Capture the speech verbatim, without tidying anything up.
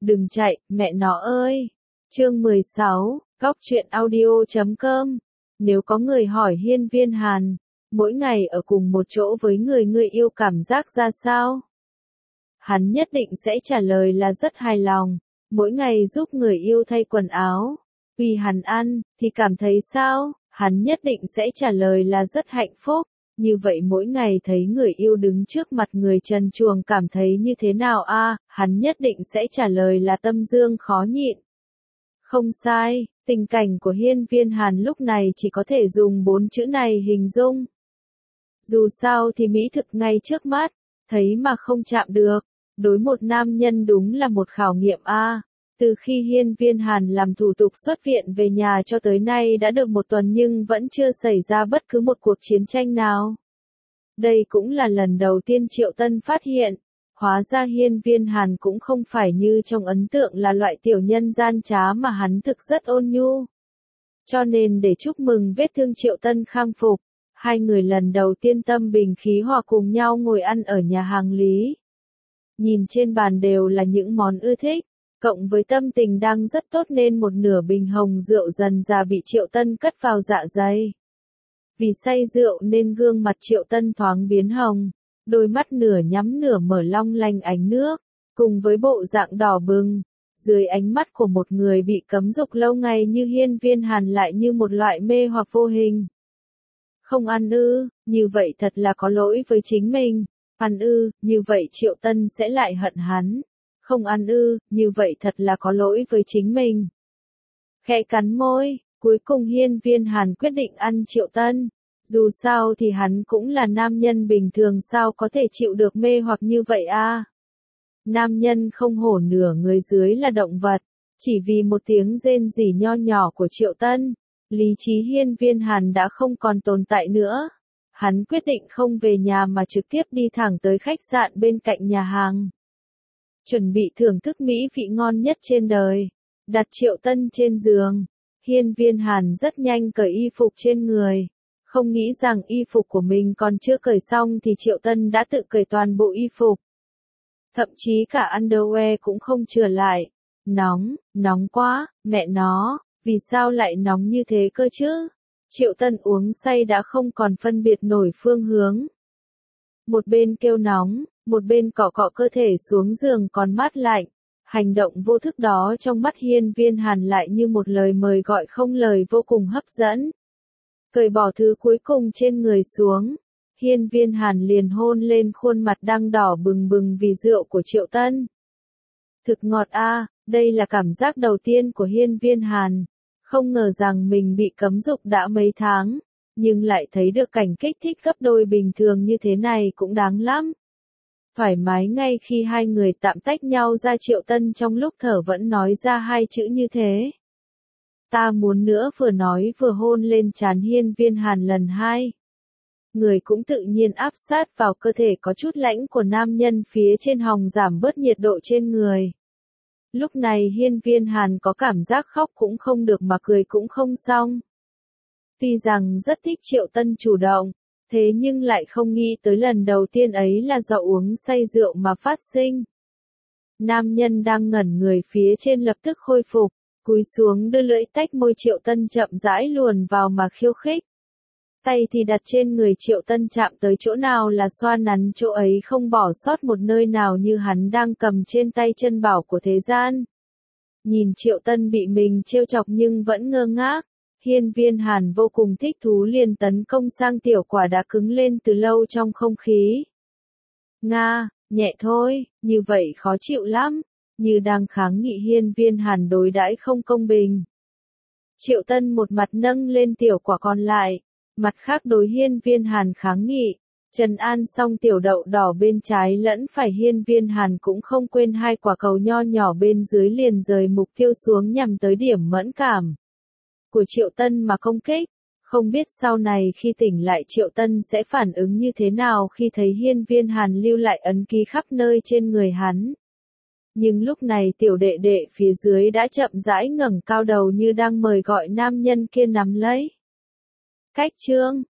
Đừng chạy, mẹ nó ơi. Chương mười sáu, góc truyện audio chấm com. Nếu có người hỏi Hiên Viên Hàn, mỗi ngày ở cùng một chỗ với người người yêu cảm giác ra sao? Hắn nhất định sẽ trả lời là rất hài lòng, mỗi ngày giúp người yêu thay quần áo, vì hắn ăn, thì cảm thấy sao? Hắn nhất định sẽ trả lời là rất hạnh phúc. Như vậy mỗi ngày thấy người yêu đứng trước mặt người trần truồng cảm thấy như thế nào a? À, hắn nhất định sẽ trả lời là tâm dương khó nhịn. Không sai, tình cảnh của Hiên Viên Hàn lúc này chỉ có thể dùng bốn chữ này hình dung. Dù sao thì mỹ thực ngay trước mắt, thấy mà không chạm được, đối một nam nhân đúng là một khảo nghiệm a. À. Từ khi Hiên Viên Hàn làm thủ tục xuất viện về nhà cho tới nay đã được một tuần nhưng vẫn chưa xảy ra bất cứ một cuộc chiến tranh nào. Đây cũng là lần đầu tiên Triệu Tân phát hiện, hóa ra Hiên Viên Hàn cũng không phải như trong ấn tượng là loại tiểu nhân gian trá mà hắn thực rất ôn nhu. Cho nên để chúc mừng vết thương Triệu Tân khang phục, hai người lần đầu tiên tâm bình khí hòa cùng nhau ngồi ăn ở nhà hàng Lý. Nhìn trên bàn đều là những món ưa thích. Cộng với tâm tình đang rất tốt nên một nửa bình hồng rượu dần dà bị Triệu Tân cất vào dạ dày. Vì say rượu nên gương mặt Triệu Tân thoáng biến hồng, đôi mắt nửa nhắm nửa mở long lanh ánh nước, cùng với bộ dạng đỏ bừng, dưới ánh mắt của một người bị cấm dục lâu ngày như Hiên Viên Hàn lại như một loại mê hoặc vô hình. Không ăn ư, như vậy thật là có lỗi với chính mình, ăn ư, như vậy Triệu Tân sẽ lại hận hắn. Không ăn ư, như vậy thật là có lỗi với chính mình. Khẽ cắn môi, cuối cùng Hiên Viên Hàn quyết định ăn Triệu Tân. Dù sao thì hắn cũng là nam nhân bình thường sao có thể chịu được mê hoặc như vậy a? À? Nam nhân không hổ nửa người dưới là động vật, chỉ vì một tiếng rên rỉ nho nhỏ của Triệu Tân, lý trí Hiên Viên Hàn đã không còn tồn tại nữa. Hắn quyết định không về nhà mà trực tiếp đi thẳng tới khách sạn bên cạnh nhà hàng. Chuẩn bị thưởng thức mỹ vị ngon nhất trên đời, đặt Triệu Tân trên giường, Hiên Viên Hàn rất nhanh cởi y phục trên người, không nghĩ rằng y phục của mình còn chưa cởi xong thì Triệu Tân đã tự cởi toàn bộ y phục. Thậm chí cả underwear cũng không chừa lại. Nóng, nóng quá, mẹ nó, vì sao lại nóng như thế cơ chứ? Triệu Tân uống say đã không còn phân biệt nổi phương hướng. Một bên kêu nóng, một bên cọ cọ cơ thể xuống giường còn mát lạnh. Hành động vô thức đó trong mắt Hiên Viên Hàn lại như một lời mời gọi không lời vô cùng hấp dẫn. Cởi bỏ thứ cuối cùng trên người xuống, Hiên Viên Hàn liền hôn lên khuôn mặt đang đỏ bừng bừng vì rượu của Triệu Tân. Thực ngọt a, à, đây là cảm giác đầu tiên của Hiên Viên Hàn. Không ngờ rằng mình bị cấm dục đã mấy tháng, nhưng lại thấy được cảnh kích thích gấp đôi bình thường như thế này cũng đáng lắm. Thoải mái ngay khi hai người tạm tách nhau ra Triệu Tân trong lúc thở vẫn nói ra hai chữ như thế. Ta muốn nữa vừa nói vừa hôn lên trán Hiên Viên Hàn lần hai. Người cũng tự nhiên áp sát vào cơ thể có chút lãnh của nam nhân phía trên hồng giảm bớt nhiệt độ trên người. Lúc này Hiên Viên Hàn có cảm giác khóc cũng không được mà cười cũng không xong. Tuy rằng rất thích Triệu Tân chủ động, thế nhưng lại không nghĩ tới lần đầu tiên ấy là do uống say rượu mà phát sinh. Nam nhân đang ngẩn người phía trên lập tức khôi phục, cúi xuống đưa lưỡi tách môi Triệu Tân chậm rãi luồn vào mà khiêu khích. Tay thì đặt trên người Triệu Tân chạm tới chỗ nào là xoa nắn chỗ ấy không bỏ sót một nơi nào như hắn đang cầm trên tay chân bảo của thế gian. Nhìn Triệu Tân bị mình trêu chọc nhưng vẫn ngơ ngác. Hiên Viên Hàn vô cùng thích thú liền tấn công sang tiểu quả đã cứng lên từ lâu trong không khí. Nga, nhẹ thôi, như vậy khó chịu lắm, như đang kháng nghị Hiên Viên Hàn đối đãi không công bình. Triệu Tân một mặt nâng lên tiểu quả còn lại, mặt khác đối Hiên Viên Hàn kháng nghị, trấn an xong tiểu đậu đỏ bên trái lẫn phải Hiên Viên Hàn cũng không quên hai quả cầu nho nhỏ bên dưới liền rời mục tiêu xuống nhằm tới điểm mẫn cảm của Triệu Tân mà công kích. Không biết sau này khi tỉnh lại Triệu Tân sẽ phản ứng như thế nào khi thấy Hiên Viên Hàn lưu lại ấn ký khắp nơi trên người hắn. Nhưng lúc này tiểu đệ đệ phía dưới đã chậm rãi ngẩng cao đầu như đang mời gọi nam nhân kia nắm lấy. Cách chương